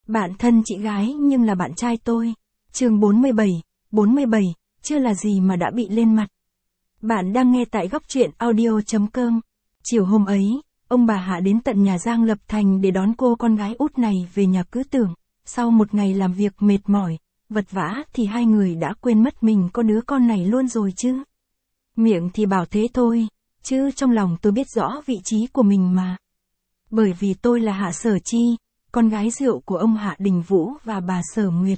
Bạn thân chị gái nhưng là bạn trai tôi. Chương 47, chưa là gì mà đã bị lên mặt. Bạn đang nghe tại góc truyện audio.com. Chiều hôm ấy, ông bà Hạ đến tận nhà Giang Lập Thành để đón cô con gái út này về nhà. Cứ tưởng, sau một ngày làm việc mệt mỏi, vật vã thì hai người đã quên mất mình có đứa con này luôn rồi chứ. Miệng thì bảo thế thôi, chứ trong lòng tôi biết rõ vị trí của mình mà. Bởi vì tôi là Hạ Sở Chi, con gái rượu của ông Hạ Đình Vũ và bà Sở Nguyệt.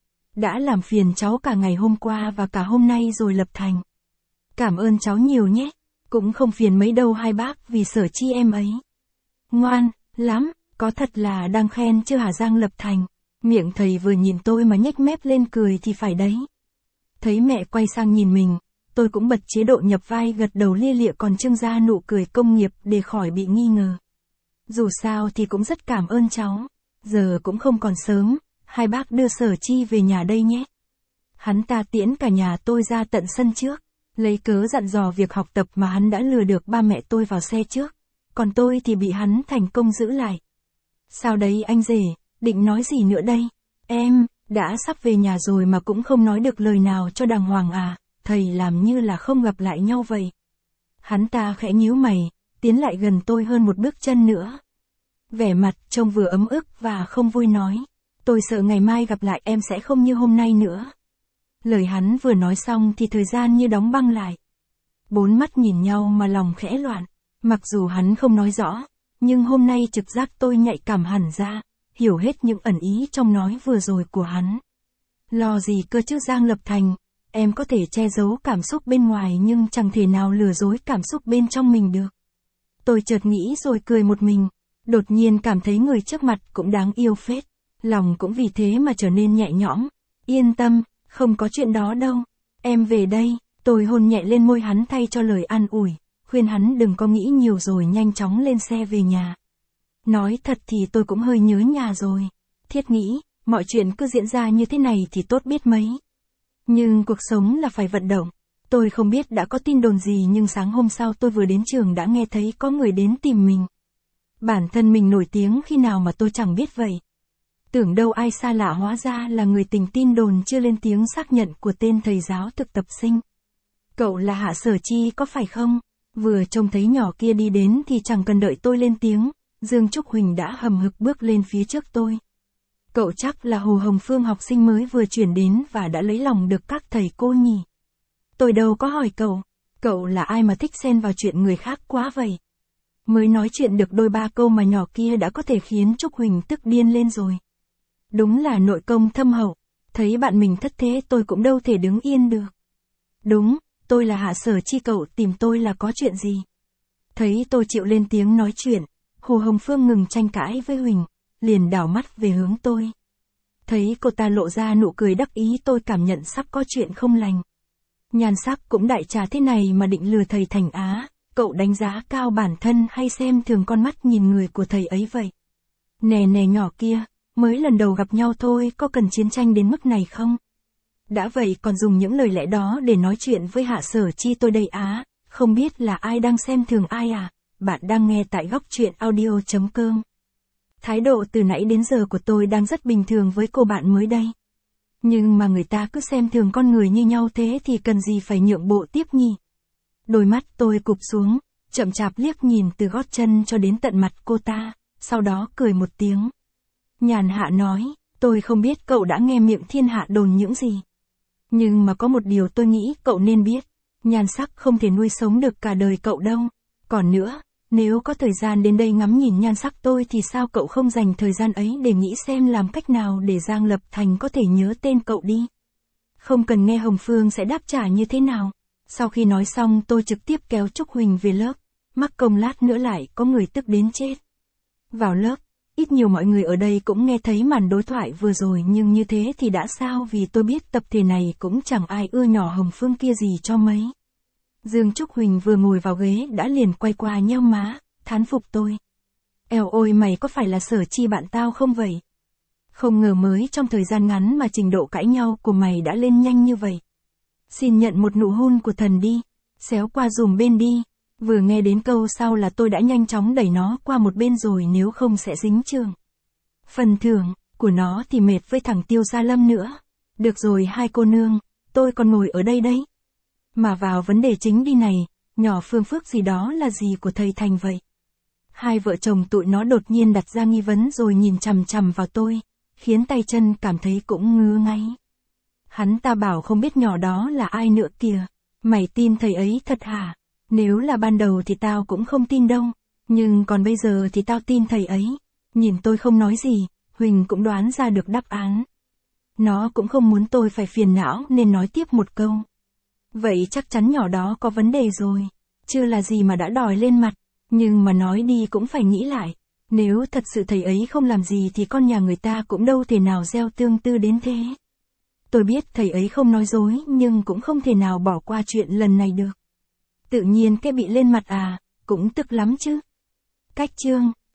Đã làm phiền cháu cả ngày hôm qua và cả hôm nay rồi Lập Thành. Cảm ơn cháu nhiều nhé, cũng không phiền mấy đâu hai bác vì Sở Chi em ấy. Ngoan, lắm, có thật là đang khen chứ hả Giang Lập Thành. Miệng thầy vừa nhìn tôi mà nhếch mép lên cười thì phải đấy. Thấy mẹ quay sang nhìn mình, tôi cũng bật chế độ nhập vai gật đầu lia lịa còn trưng ra nụ cười công nghiệp để khỏi bị nghi ngờ. Dù sao thì cũng rất cảm ơn cháu. Giờ cũng không còn sớm, hai bác đưa Sở Chi về nhà đây nhé. Hắn ta tiễn cả nhà tôi ra tận sân trước, lấy cớ dặn dò việc học tập mà hắn đã lừa được ba mẹ tôi vào xe trước, còn tôi thì bị hắn thành công giữ lại. Sao đấy anh rể, định nói gì nữa đây? Em, đã sắp về nhà rồi mà cũng không nói được lời nào cho đàng hoàng à, thầy làm như là không gặp lại nhau vậy. Hắn ta khẽ nhíu mày, tiến lại gần tôi hơn một bước chân nữa. Vẻ mặt trông vừa ấm ức và không vui nói, tôi sợ ngày mai gặp lại em sẽ không như hôm nay nữa. Lời hắn vừa nói xong thì thời gian như đóng băng lại. Bốn mắt nhìn nhau mà lòng khẽ loạn, mặc dù hắn không nói rõ, nhưng hôm nay trực giác tôi nhạy cảm hẳn ra, hiểu hết những ẩn ý trong nói vừa rồi của hắn. Lo gì cơ chứ Giang Lập Thành, em có thể che giấu cảm xúc bên ngoài nhưng chẳng thể nào lừa dối cảm xúc bên trong mình được. Tôi chợt nghĩ rồi cười một mình, đột nhiên cảm thấy người trước mặt cũng đáng yêu phết, lòng cũng vì thế mà trở nên nhẹ nhõm. Yên tâm, không có chuyện đó đâu, em về đây, tôi hôn nhẹ lên môi hắn thay cho lời an ủi, khuyên hắn đừng có nghĩ nhiều rồi nhanh chóng lên xe về nhà. Nói thật thì tôi cũng hơi nhớ nhà rồi, thiết nghĩ, mọi chuyện cứ diễn ra như thế này thì tốt biết mấy. Nhưng cuộc sống là phải vận động, tôi không biết đã có tin đồn gì nhưng sáng hôm sau tôi vừa đến trường đã nghe thấy có người đến tìm mình. Bản thân mình nổi tiếng khi nào mà tôi chẳng biết vậy. Tưởng đâu ai xa lạ hóa ra là người tình tin đồn chưa lên tiếng xác nhận của tên thầy giáo thực tập sinh. Cậu là Hạ Sở Chi có phải không? Vừa trông thấy nhỏ kia đi đến thì chẳng cần đợi tôi lên tiếng, Dương Trúc Huỳnh đã hầm hực bước lên phía trước tôi. Cậu chắc là Hồ Hồng Phương học sinh mới vừa chuyển đến và đã lấy lòng được các thầy cô nhỉ? Tôi đâu có hỏi cậu là ai mà thích xen vào chuyện người khác quá vậy? Mới nói chuyện được đôi ba câu mà nhỏ kia đã có thể khiến Trúc Huỳnh tức điên lên rồi. Đúng là nội công thâm hậu, thấy bạn mình thất thế tôi cũng đâu thể đứng yên được. Đúng, tôi là Hạ Sở Chi, cậu tìm tôi là có chuyện gì? Thấy tôi chịu lên tiếng nói chuyện, Hồ Hồng Phương ngừng tranh cãi với Huỳnh, liền đảo mắt về hướng tôi. Thấy cô ta lộ ra nụ cười đắc ý tôi cảm nhận sắp có chuyện không lành. Nhan sắc cũng đại trà thế này mà định lừa thầy Thành Á, cậu đánh giá cao bản thân hay xem thường con mắt nhìn người của thầy ấy vậy? Nè nhỏ kia, mới lần đầu gặp nhau thôi có cần chiến tranh đến mức này không? Đã vậy còn dùng những lời lẽ đó để nói chuyện với Hạ Sở Chi tôi đây á, không biết là ai đang xem thường ai à? Bạn đang nghe tại góc truyện audio.com. Thái độ từ nãy đến giờ của tôi đang rất bình thường với cô bạn mới đây. Nhưng mà người ta cứ xem thường con người như nhau thế thì cần gì phải nhượng bộ tiếp nhỉ? Đôi mắt tôi cụp xuống, chậm chạp liếc nhìn từ gót chân cho đến tận mặt cô ta, sau đó cười một tiếng. Nhàn hạ nói, tôi không biết cậu đã nghe miệng thiên hạ đồn những gì. Nhưng mà có một điều tôi nghĩ cậu nên biết, nhan sắc không thể nuôi sống được cả đời cậu đâu. Còn nữa, nếu có thời gian đến đây ngắm nhìn nhan sắc tôi thì sao cậu không dành thời gian ấy để nghĩ xem làm cách nào để Giang Lập Thành có thể nhớ tên cậu đi. Không cần nghe Hồng Phương sẽ đáp trả như thế nào. Sau khi nói xong tôi trực tiếp kéo Trúc Huỳnh về lớp, mắc công lát nữa lại có người tức đến chết. Vào lớp, ít nhiều mọi người ở đây cũng nghe thấy màn đối thoại vừa rồi nhưng như thế thì đã sao vì tôi biết tập thể này cũng chẳng ai ưa nhỏ Hồng Phương kia gì cho mấy. Dương Trúc Huỳnh vừa ngồi vào ghế đã liền quay qua nheo má, thán phục tôi. Eo ôi mày có phải là Sở Chi bạn tao không vậy? Không ngờ mới trong thời gian ngắn mà trình độ cãi nhau của mày đã lên nhanh như vậy. Xin nhận một nụ hôn của thần đi, xéo qua dùm bên đi. Vừa nghe đến câu sau là tôi đã nhanh chóng đẩy nó qua một bên rồi nếu không sẽ dính trường. Phần thưởng, của nó thì mệt với thằng Tiêu Gia Lâm nữa. Được rồi hai cô nương, tôi còn ngồi ở đây đấy. Mà vào vấn đề chính đi này, nhỏ Phương Phước gì đó là gì của thầy Thành vậy? Hai vợ chồng tụi nó đột nhiên đặt ra nghi vấn rồi nhìn chằm chằm vào tôi, khiến tay chân cảm thấy cũng ngứa ngáy. Hắn ta bảo không biết nhỏ đó là ai nữa kìa. Mày tin thầy ấy thật hả? Nếu là ban đầu thì tao cũng không tin đâu. Nhưng còn bây giờ thì tao tin thầy ấy. Nhìn tôi không nói gì, Huỳnh cũng đoán ra được đáp án. Nó cũng không muốn tôi phải phiền não nên nói tiếp một câu. Vậy chắc chắn nhỏ đó có vấn đề rồi. Chưa là gì mà đã đòi lên mặt. Nhưng mà nói đi cũng phải nghĩ lại. Nếu thật sự thầy ấy không làm gì thì con nhà người ta cũng đâu thể nào gieo tương tư đến thế. Tôi biết thầy ấy không nói dối nhưng cũng không thể nào bỏ qua chuyện lần này được. Tự nhiên cái bị lên mặt à, cũng tức lắm chứ. Cách chương